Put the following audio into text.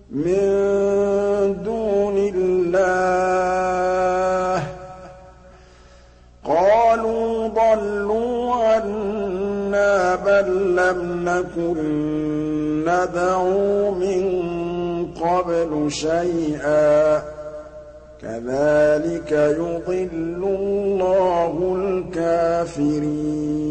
مِن دُونِ اللَّهِ ۖ قَالُوا ضَلُّوا عَنَّا بَل لَّمْ نَكُن نَّدْعُو مِن قَبْلُ شَيْئًا ۚ كَذَٰلِكَ يُضِلُّ اللَّهُ الْكَافِرِينَ